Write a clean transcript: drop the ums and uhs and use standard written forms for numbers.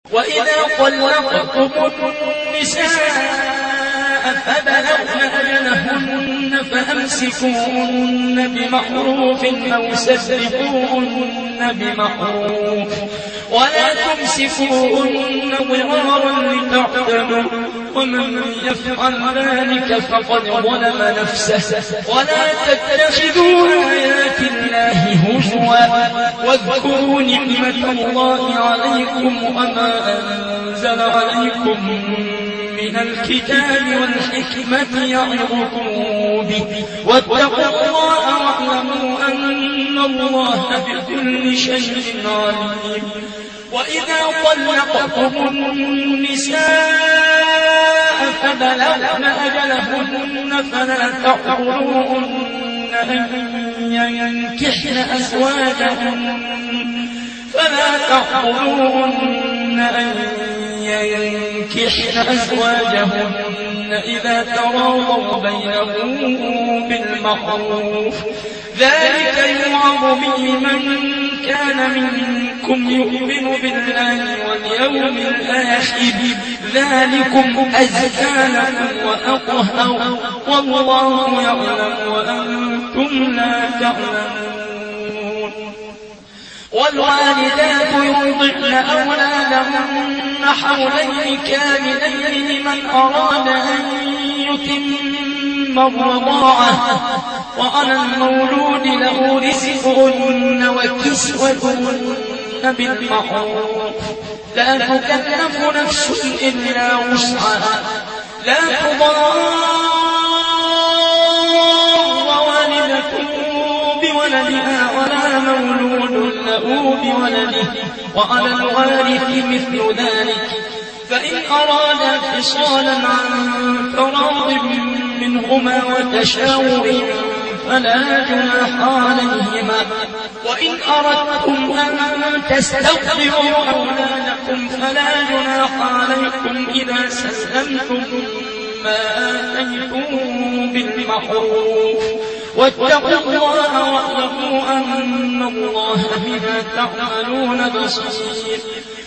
وإذا طلقتم النساء فبلغن أجلهن فأمسكوهن بمعروف أو سرحوهن بمعروف ولا تمسكوهن ضرارا لتعتدوا ومن يفعل ذلك فقد ظلم نفسه ولا تتخذوا آيات الله هزوا واذكروا نعمة الله عليكم وما أنزل عليكم من الكتاب والحكمة يعظكم به واتقوا الله واعلموا أن الله بكل شيء عليم. وإذا طلقتم النساء فبلغن أجلهن فلا تعضلوهن أن ينكحن أزواجهن إذا تراضوا بينهم بالمعروف ذلك يوعظ به من كان منكم يؤمن بالله واليوم الآخر ذلكم أزكى لكم وأطهر والله يعلم وأنتم لا تعلمون. والوالدات يرضعن أولادهن حولين كاملين لمن أراد أن يتم الرضاعة وعلى المولود له رزقهن وكسوتهن بالمعروف لا تكلف نفس إلا وسعها لا تضار والدة بولدها ولا مولود له بولده وعلى الوارث مثل ذلك فإن أرادا فصالا عن تراض منهما وتشاور فلا جناح عليهما. وإن أردتم أن تستغفروا أولادكم فلا جناح عليكم إذا سلمتم ما آتيتم بالمعروف واتقوا الله واعلموا أن الله بما تعملون بصير.